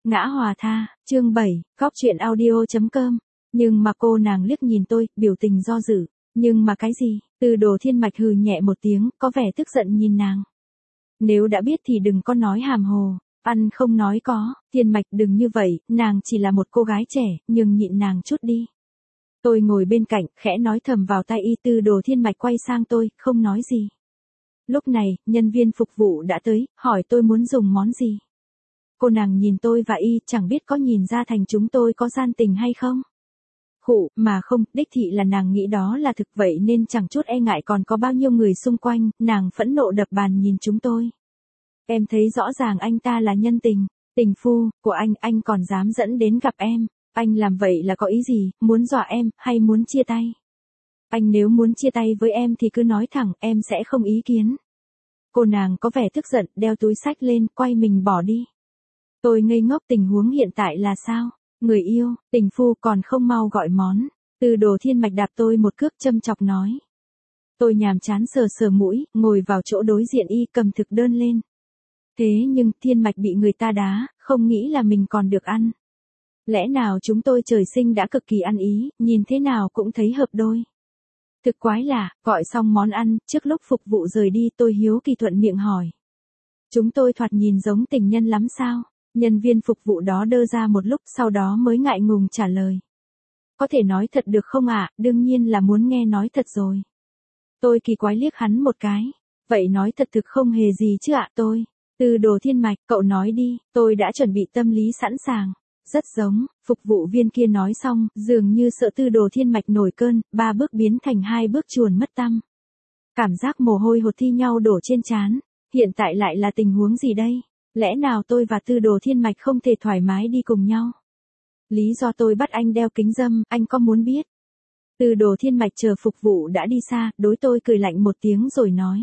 Ngã Hòa Tha, chương 7, Góc Chuyện Audio.com. Nhưng mà cô nàng liếc nhìn tôi, biểu tình do dự. Nhưng mà cái gì? Từ Đồ Thiên Mạch hừ nhẹ một tiếng, có vẻ tức giận nhìn nàng. Nếu đã biết thì đừng có nói hàm hồ. Ăn không nói có, Thiên Mạch đừng như vậy, nàng chỉ là một cô gái trẻ, nhưng nhịn nàng chút đi. Tôi ngồi bên cạnh, khẽ nói thầm vào tai y. Từ Đồ Thiên Mạch quay sang tôi, không nói gì. Lúc này, nhân viên phục vụ đã tới, hỏi tôi muốn dùng món gì. Cô nàng nhìn tôi và y, chẳng biết có nhìn ra thành chúng tôi có gian tình hay không. Khụ, mà không, đích thị là nàng nghĩ đó là thực vậy nên chẳng chút e ngại còn có bao nhiêu người xung quanh, nàng phẫn nộ đập bàn nhìn chúng tôi. Em thấy rõ ràng anh ta là nhân tình, tình phu, của anh còn dám dẫn đến gặp em, anh làm vậy là có ý gì, muốn dọa em, hay muốn chia tay? Anh nếu muốn chia tay với em thì cứ nói thẳng, em sẽ không ý kiến. Cô nàng có vẻ tức giận, đeo túi xách lên, quay mình bỏ đi. Tôi ngây ngốc, tình huống hiện tại là sao? Người yêu, tình phu còn không mau gọi món. Từ Đồ Thiên Mạch đạp tôi một cước châm chọc nói. Tôi nhàm chán sờ sờ mũi, ngồi vào chỗ đối diện y, cầm thực đơn lên. Thế nhưng Thiên Mạch bị người ta đá, không nghĩ là mình còn được ăn. Lẽ nào chúng tôi trời sinh đã cực kỳ ăn ý, nhìn thế nào cũng thấy hợp đôi. Thực quái lạ, gọi xong món ăn, trước lúc phục vụ rời đi tôi hiếu kỳ thuận miệng hỏi. Chúng tôi thoạt nhìn giống tình nhân lắm sao? Nhân viên phục vụ đó đơ ra một lúc sau đó mới ngại ngùng trả lời. Có thể nói thật được không ạ? Đương nhiên là muốn nghe nói thật rồi. Tôi kỳ quái liếc hắn một cái. Vậy nói thật thực không hề gì chứ ạ tôi. Từ Đồ Thiên Mạch, cậu nói đi, tôi đã chuẩn bị tâm lý sẵn sàng. Rất giống, phục vụ viên kia nói xong, dường như sợ Từ Đồ Thiên Mạch nổi cơn, 3 bước biến thành 2 bước chuồn mất tăm. Cảm giác mồ hôi hột thi nhau đổ trên trán. Hiện tại lại là tình huống gì đây? Lẽ nào tôi và Từ Đồ Thiên Mạch không thể thoải mái đi cùng nhau? Lý do tôi bắt anh đeo kính râm, anh có muốn biết? Từ Đồ Thiên Mạch chờ phục vụ đã đi xa, đối tôi cười lạnh một tiếng rồi nói.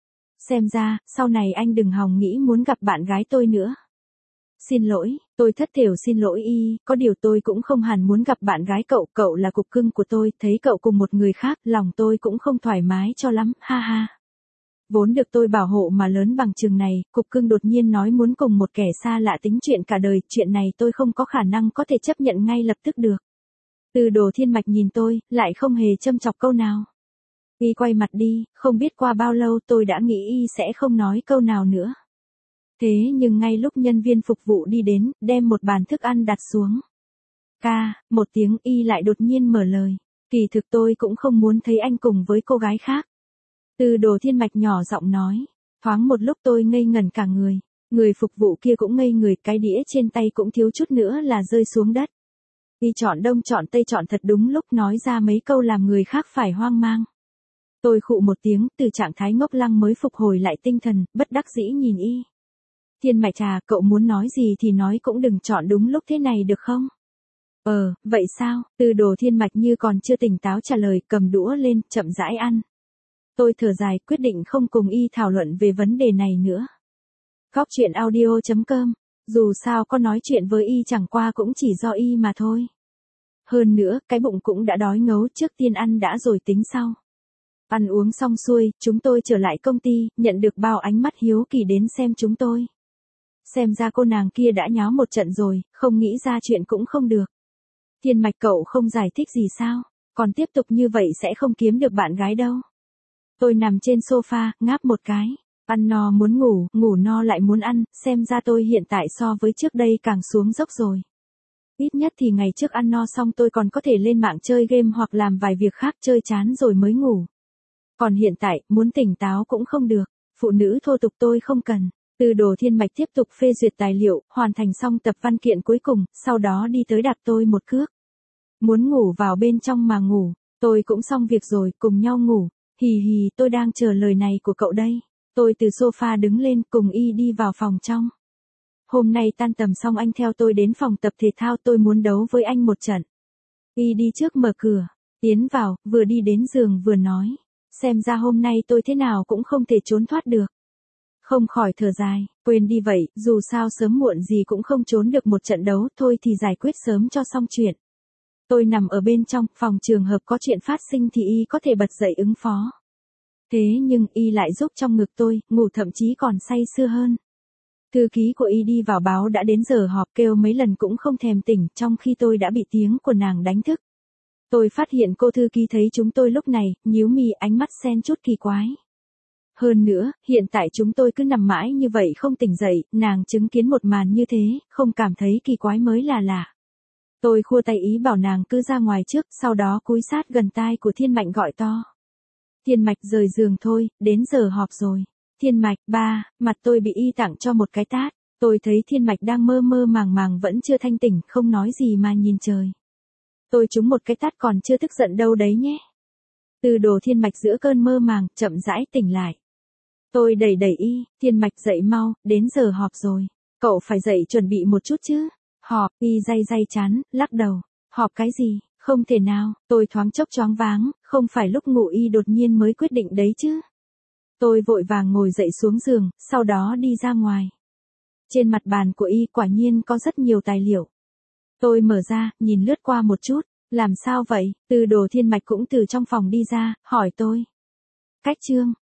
Xem ra, sau này anh đừng hòng nghĩ muốn gặp bạn gái tôi nữa. Xin lỗi, tôi thất thểu xin lỗi y, có điều tôi cũng không hẳn muốn gặp bạn gái cậu là cục cưng của tôi, thấy cậu cùng một người khác, lòng tôi cũng không thoải mái cho lắm, ha ha. Vốn được tôi bảo hộ mà lớn bằng chừng này, cục cưng đột nhiên nói muốn cùng một kẻ xa lạ tính chuyện cả đời, chuyện này tôi không có khả năng có thể chấp nhận ngay lập tức được. Từ Đồ Thiên Mạch nhìn tôi, lại không hề châm chọc câu nào. Y quay mặt đi, không biết qua bao lâu tôi đã nghĩ y sẽ không nói câu nào nữa. Thế nhưng ngay lúc nhân viên phục vụ đi đến, đem một bàn thức ăn đặt xuống. Một tiếng y lại đột nhiên mở lời. Kỳ thực tôi cũng không muốn thấy anh cùng với cô gái khác. Từ Đồ Thiên Mạch nhỏ giọng nói. Thoáng một lúc tôi ngây ngẩn cả người. Người phục vụ kia cũng ngây người, cái đĩa trên tay cũng thiếu chút nữa là rơi xuống đất. Y chọn đông chọn tây chọn thật đúng lúc nói ra mấy câu làm người khác phải hoang mang. Tôi khụ một tiếng, từ trạng thái ngốc lăng mới phục hồi lại tinh thần, bất đắc dĩ nhìn y. Thiên Mạch à, cậu muốn nói gì thì nói, cũng đừng chọn đúng lúc thế này được không? Vậy sao? Từ Đồ Thiên Mạch như còn chưa tỉnh táo trả lời, cầm đũa lên, chậm rãi ăn. Tôi thở dài, quyết định không cùng y thảo luận về vấn đề này nữa. Góc Chuyện Audio.com. Dù sao có nói chuyện với y chẳng qua cũng chỉ do y mà thôi. Hơn nữa, cái bụng cũng đã đói ngấu, trước tiên ăn đã rồi tính sau. Ăn uống xong xuôi, chúng tôi trở lại công ty, nhận được bao ánh mắt hiếu kỳ đến xem chúng tôi. Xem ra cô nàng kia đã nháo một trận rồi, không nghĩ ra chuyện cũng không được. Thiên Mạch cậu không giải thích gì sao? Còn tiếp tục như vậy sẽ không kiếm được bạn gái đâu. Tôi nằm trên sofa, ngáp một cái. Ăn no muốn ngủ, ngủ no lại muốn ăn, xem ra tôi hiện tại so với trước đây càng xuống dốc rồi. Ít nhất thì ngày trước ăn no xong tôi còn có thể lên mạng chơi game hoặc làm vài việc khác, chơi chán rồi mới ngủ. Còn hiện tại, muốn tỉnh táo cũng không được. Phụ nữ thô tục tôi không cần. Từ Đồ Thiên Mạch tiếp tục phê duyệt tài liệu, hoàn thành xong tập văn kiện cuối cùng, sau đó đi tới đạp tôi một cước. Muốn ngủ vào bên trong mà ngủ, tôi cũng xong việc rồi, cùng nhau ngủ. Hì hì, tôi đang chờ lời này của cậu đây. Tôi từ sofa đứng lên, cùng y đi vào phòng trong. Hôm nay tan tầm xong anh theo tôi đến phòng tập thể thao, tôi muốn đấu với anh một trận. Y đi trước mở cửa, tiến vào, vừa đi đến giường vừa nói. Xem ra hôm nay tôi thế nào cũng không thể trốn thoát được. Không khỏi thở dài, quên đi vậy, dù sao sớm muộn gì cũng không trốn được một trận đấu, thôi thì giải quyết sớm cho xong chuyện. Tôi nằm ở bên trong, phòng trường hợp có chuyện phát sinh thì y có thể bật dậy ứng phó. Thế nhưng y lại giúp trong ngực tôi, ngủ thậm chí còn say sưa hơn. Thư ký của y đi vào báo đã đến giờ họp, kêu mấy lần cũng không thèm tỉnh, trong khi tôi đã bị tiếng của nàng đánh thức. Tôi phát hiện cô thư ký thấy chúng tôi lúc này, nhíu mi, ánh mắt xen chút kỳ quái. Hơn nữa, hiện tại chúng tôi cứ nằm mãi như vậy không tỉnh dậy, nàng chứng kiến một màn như thế, không cảm thấy kỳ quái mới là lạ. Tôi khua tay ý bảo nàng cứ ra ngoài trước, sau đó cúi sát gần tai của Thiên Mạch gọi to. Thiên Mạch rời giường thôi, đến giờ họp rồi. Thiên Mạch, ba, mặt tôi bị y tặng cho một cái tát. Tôi thấy Thiên Mạch đang mơ mơ màng màng vẫn chưa thanh tỉnh, không nói gì mà nhìn trời. Tôi trúng một cái tát còn chưa tức giận đâu đấy nhé. Từ Đồ Thiên Mạch giữa cơn mơ màng, chậm rãi tỉnh lại. Tôi đẩy đẩy y, Thiên Mạch dậy mau, đến giờ họp rồi. Cậu phải dậy chuẩn bị một chút chứ. Họp, y day day chán, lắc đầu. Họp cái gì, không thể nào, tôi thoáng chốc choáng váng, không phải lúc ngủ y đột nhiên mới quyết định đấy chứ. Tôi vội vàng ngồi dậy xuống giường, sau đó đi ra ngoài. Trên mặt bàn của y quả nhiên có rất nhiều tài liệu. Tôi mở ra, nhìn lướt qua một chút, làm sao vậy, Từ Đồ Thiên Mạch cũng từ trong phòng đi ra, hỏi tôi. Cách chương,